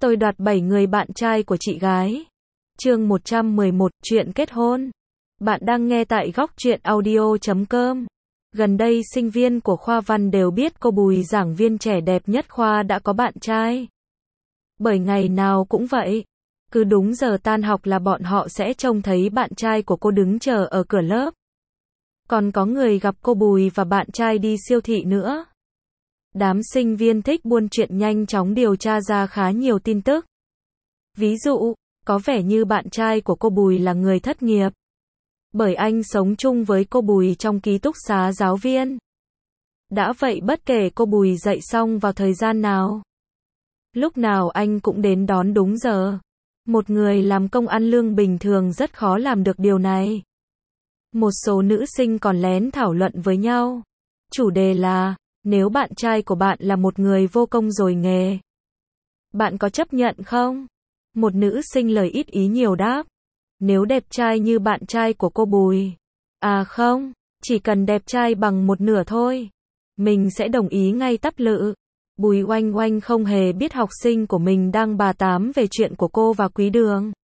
Tôi đoạt 7 người bạn trai của chị gái. Chương 111, chuyện kết hôn. Bạn đang nghe tại góc truyện audio.com. Gần đây sinh viên của khoa văn đều biết cô Bùi, giảng viên trẻ đẹp nhất khoa đã có bạn trai. Bởi ngày nào cũng vậy, cứ đúng giờ tan học là bọn họ sẽ trông thấy bạn trai của cô đứng chờ ở cửa lớp. Còn có người gặp cô Bùi và bạn trai đi siêu thị nữa. Đám sinh viên thích buôn chuyện nhanh chóng điều tra ra khá nhiều tin tức. Ví dụ, có vẻ như bạn trai của cô Bùi là người thất nghiệp. Bởi anh sống chung với cô Bùi trong ký túc xá giáo viên. Đã vậy bất kể cô Bùi dậy xong vào thời gian nào, lúc nào anh cũng đến đón đúng giờ. Một người làm công ăn lương bình thường rất khó làm được điều này. Một số nữ sinh còn lén thảo luận với nhau. Chủ đề là, nếu bạn trai của bạn là một người vô công rồi nghề, bạn có chấp nhận không? Một nữ sinh lời ít ý nhiều đáp, nếu đẹp trai như bạn trai của cô Bùi, à không, chỉ cần đẹp trai bằng một nửa thôi, mình sẽ đồng ý ngay tắp lự. Bùi Oanh Oanh không hề biết học sinh của mình đang bà tám về chuyện của cô và Quý Đường.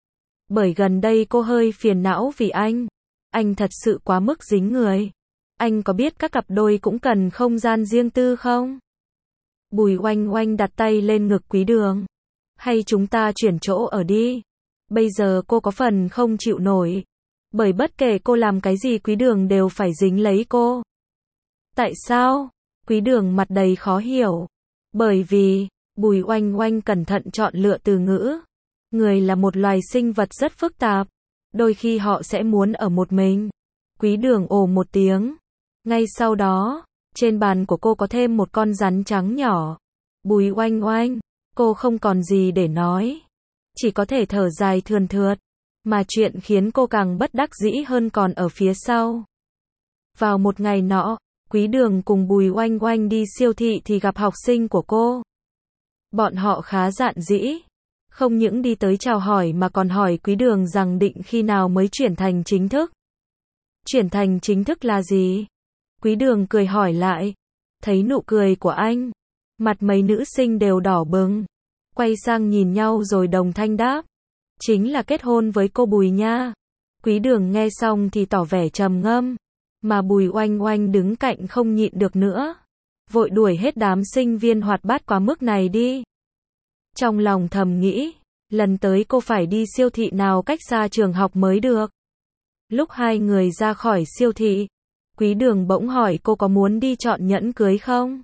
Bởi gần đây cô hơi phiền não vì anh thật sự quá mức dính người. Anh có biết các cặp đôi cũng cần không gian riêng tư không? Bùi Oanh Oanh đặt tay lên ngực Quý Đường. Hay chúng ta chuyển chỗ ở đi. Bây giờ cô có phần không chịu nổi. Bởi bất kể cô làm cái gì Quý Đường đều phải dính lấy cô. Tại sao? Quý Đường mặt đầy khó hiểu. Bởi vì, Bùi Oanh Oanh cẩn thận chọn lựa từ ngữ. Người là một loài sinh vật rất phức tạp. Đôi khi họ sẽ muốn ở một mình. Quý Đường ồ một tiếng. Ngay sau đó, trên bàn của cô có thêm một con rắn trắng nhỏ. Bùi Oanh Oanh, cô không còn gì để nói. Chỉ có thể thở dài thườn thượt. Mà chuyện khiến cô càng bất đắc dĩ hơn còn ở phía sau. Vào một ngày nọ, Quý Đường cùng Bùi Oanh Oanh đi siêu thị thì gặp học sinh của cô. Bọn họ khá dạn dĩ. Không những đi tới chào hỏi mà còn hỏi Quý Đường rằng định khi nào mới chuyển thành chính thức. Chuyển thành chính thức là gì? Quý Đường cười hỏi lại. Thấy nụ cười của anh, mặt mấy nữ sinh đều đỏ bừng. Quay sang nhìn nhau rồi đồng thanh đáp. Chính là kết hôn với cô Bùi nha. Quý Đường nghe xong thì tỏ vẻ trầm ngâm. Mà Bùi Oanh Oanh đứng cạnh không nhịn được nữa. Vội đuổi hết đám sinh viên hoạt bát quá mức này đi. Trong lòng thầm nghĩ, lần tới cô phải đi siêu thị nào cách xa trường học mới được. Lúc hai người ra khỏi siêu thị, Quý Đường bỗng hỏi cô có muốn đi chọn nhẫn cưới không?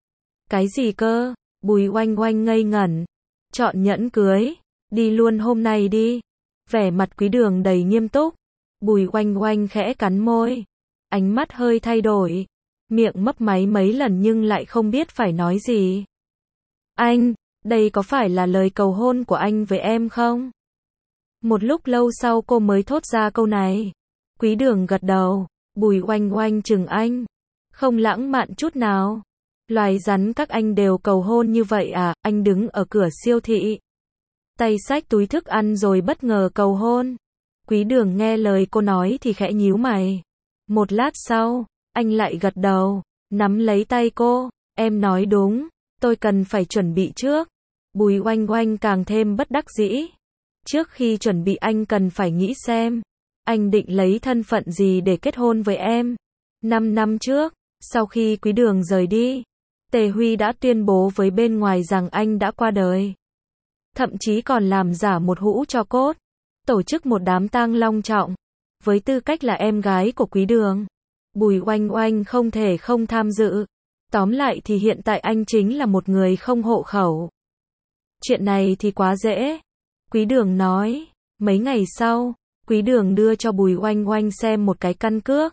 Cái gì cơ? Bùi Oanh Oanh ngây ngẩn. Chọn nhẫn cưới? Đi luôn hôm nay đi. Vẻ mặt Quý Đường đầy nghiêm túc. Bùi Oanh Oanh khẽ cắn môi. Ánh mắt hơi thay đổi. Miệng mấp máy mấy lần nhưng lại không biết phải nói gì. Anh, đây có phải là lời cầu hôn của anh với em không? Một lúc lâu sau cô mới thốt ra câu này. Quý Đường gật đầu. Bùi Oanh Oanh chừng anh. Không lãng mạn chút nào. Loài rắn các anh đều cầu hôn như vậy à? Anh đứng ở cửa siêu thị, tay xách túi thức ăn rồi bất ngờ cầu hôn. Quý Đường nghe lời cô nói thì khẽ nhíu mày. Một lát sau, anh lại gật đầu, nắm lấy tay cô. Em nói đúng, tôi cần phải chuẩn bị trước. Bùi Oanh Oanh càng thêm bất đắc dĩ. Trước khi chuẩn bị anh cần phải nghĩ xem, anh định lấy thân phận gì để kết hôn với em. 5 năm trước, sau khi Quý Đường rời đi, Tề Huy đã tuyên bố với bên ngoài rằng anh đã qua đời. Thậm chí còn làm giả một hũ tro cốt, tổ chức một đám tang long trọng. Với tư cách là em gái của Quý Đường, Bùi Oanh Oanh không thể không tham dự. Tóm lại thì hiện tại anh chính là một người không hộ khẩu. Chuyện này thì quá dễ. Quý Đường nói. Mấy ngày sau, Quý Đường đưa cho Bùi Oanh Oanh xem một cái căn cước.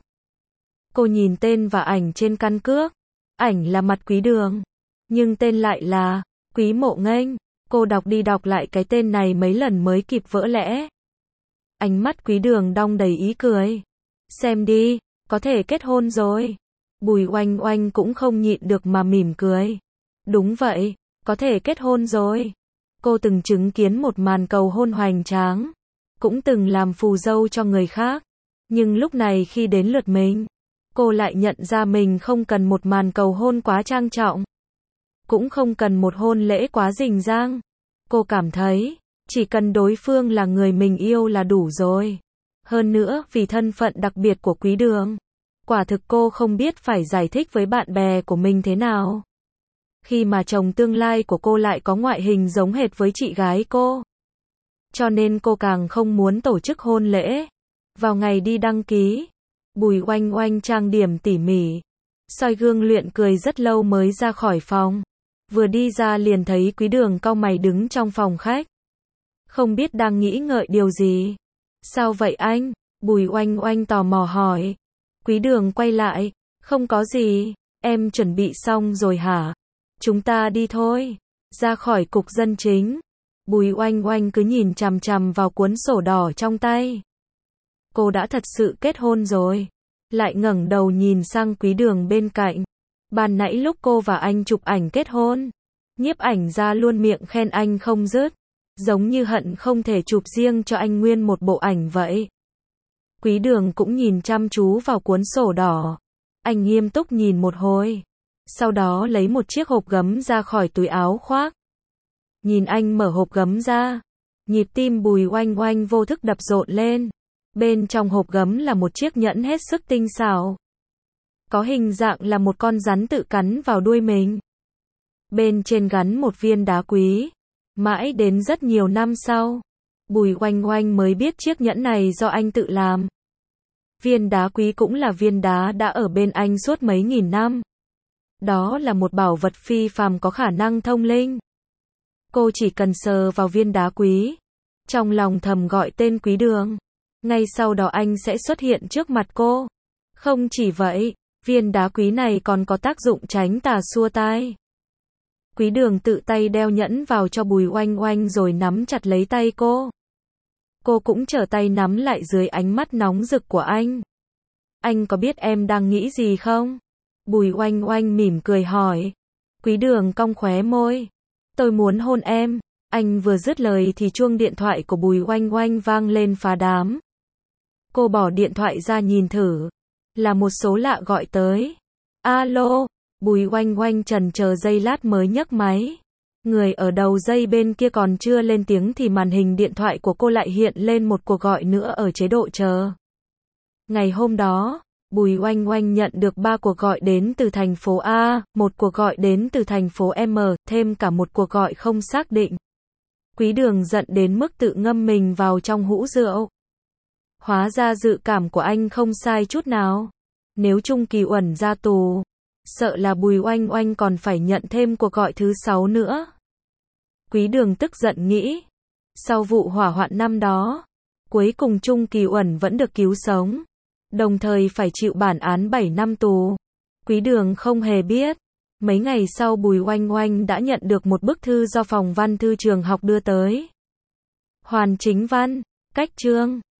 Cô nhìn tên và ảnh trên căn cước. Ảnh là mặt Quý Đường, nhưng tên lại là Quý Mộ Nghênh. Cô đọc đi đọc lại cái tên này mấy lần mới kịp vỡ lẽ. Ánh mắt Quý Đường đong đầy ý cười. Xem đi, có thể kết hôn rồi. Bùi Oanh Oanh cũng không nhịn được mà mỉm cười. Đúng vậy, có thể kết hôn rồi. Cô từng chứng kiến một màn cầu hôn hoành tráng, cũng từng làm phù dâu cho người khác. Nhưng lúc này khi đến lượt mình, cô lại nhận ra mình không cần một màn cầu hôn quá trang trọng, cũng không cần một hôn lễ quá rình rang. Cô cảm thấy, chỉ cần đối phương là người mình yêu là đủ rồi. Hơn nữa, vì thân phận đặc biệt của Quý Đường, quả thực cô không biết phải giải thích với bạn bè của mình thế nào. Khi mà chồng tương lai của cô lại có ngoại hình giống hệt với chị gái cô. Cho nên cô càng không muốn tổ chức hôn lễ. Vào ngày đi đăng ký, Bùi Oanh Oanh trang điểm tỉ mỉ, soi gương luyện cười rất lâu mới ra khỏi phòng. Vừa đi ra liền thấy Quý Đường cau mày đứng trong phòng khách. Không biết đang nghĩ ngợi điều gì. Sao vậy anh? Bùi Oanh Oanh tò mò hỏi. Quý Đường quay lại. Không có gì, em chuẩn bị xong rồi hả? Chúng ta đi thôi. Ra khỏi cục dân chính. Bùi Oanh Oanh cứ nhìn chằm chằm vào cuốn sổ đỏ trong tay. Cô đã thật sự kết hôn rồi. Lại ngẩng đầu nhìn sang Quý Đường bên cạnh. Ban nãy lúc cô và anh chụp ảnh kết hôn, nhiếp ảnh ra luôn miệng khen anh không dứt. Giống như hận không thể chụp riêng cho anh nguyên một bộ ảnh vậy. Quý Đường cũng nhìn chăm chú vào cuốn sổ đỏ. Anh nghiêm túc nhìn một hồi. Sau đó lấy một chiếc hộp gấm ra khỏi túi áo khoác. Nhìn anh mở hộp gấm ra. Nhịp tim Bùi Oanh Oanh vô thức đập rộn lên. Bên trong hộp gấm là một chiếc nhẫn hết sức tinh xảo. Có hình dạng là một con rắn tự cắn vào đuôi mình. Bên trên gắn một viên đá quý. Mãi đến rất nhiều năm sau, Bùi Oanh Oanh mới biết chiếc nhẫn này do anh tự làm. Viên đá quý cũng là viên đá đã ở bên anh suốt mấy nghìn năm. Đó là một bảo vật phi phàm có khả năng thông linh. Cô chỉ cần sờ vào viên đá quý, trong lòng thầm gọi tên Quý Đường. Ngay sau đó anh sẽ xuất hiện trước mặt cô. Không chỉ vậy, viên đá quý này còn có tác dụng tránh tà xua tai. Quý Đường tự tay đeo nhẫn vào cho Bùi Oanh Oanh rồi nắm chặt lấy tay cô. Cô cũng trở tay nắm lại dưới ánh mắt nóng rực của anh. Anh có biết em đang nghĩ gì không? Bùi Oanh Oanh mỉm cười hỏi. Quý Đường cong khóe môi. Tôi muốn hôn em. Anh vừa dứt lời thì chuông điện thoại của Bùi Oanh Oanh vang lên phá đám. Cô bỏ điện thoại ra nhìn thử. Là một số lạ gọi tới. Alo. Bùi Oanh Oanh chần chờ giây lát mới nhấc máy. Người ở đầu dây bên kia còn chưa lên tiếng thì màn hình điện thoại của cô lại hiện lên một cuộc gọi nữa ở chế độ chờ. Ngày hôm đó, Bùi Oanh Oanh nhận được 3 cuộc gọi đến từ thành phố A, một cuộc gọi đến từ thành phố M, thêm cả một cuộc gọi không xác định. Quý Đường giận đến mức tự ngâm mình vào trong hũ rượu. Hóa ra dự cảm của anh không sai chút nào. Nếu Trung Kỳ Uẩn ra tù, sợ là Bùi Oanh Oanh còn phải nhận thêm cuộc gọi thứ 6 nữa. Quý Đường tức giận nghĩ. Sau vụ hỏa hoạn năm đó, cuối cùng Trung Kỳ Uẩn vẫn được cứu sống, đồng thời phải chịu bản án 7 năm tù. Quý Đường không hề biết. Mấy ngày sau Bùi Oanh Oanh đã nhận được một bức thư do phòng văn thư trường học đưa tới. Hoàn chính văn, cách chương.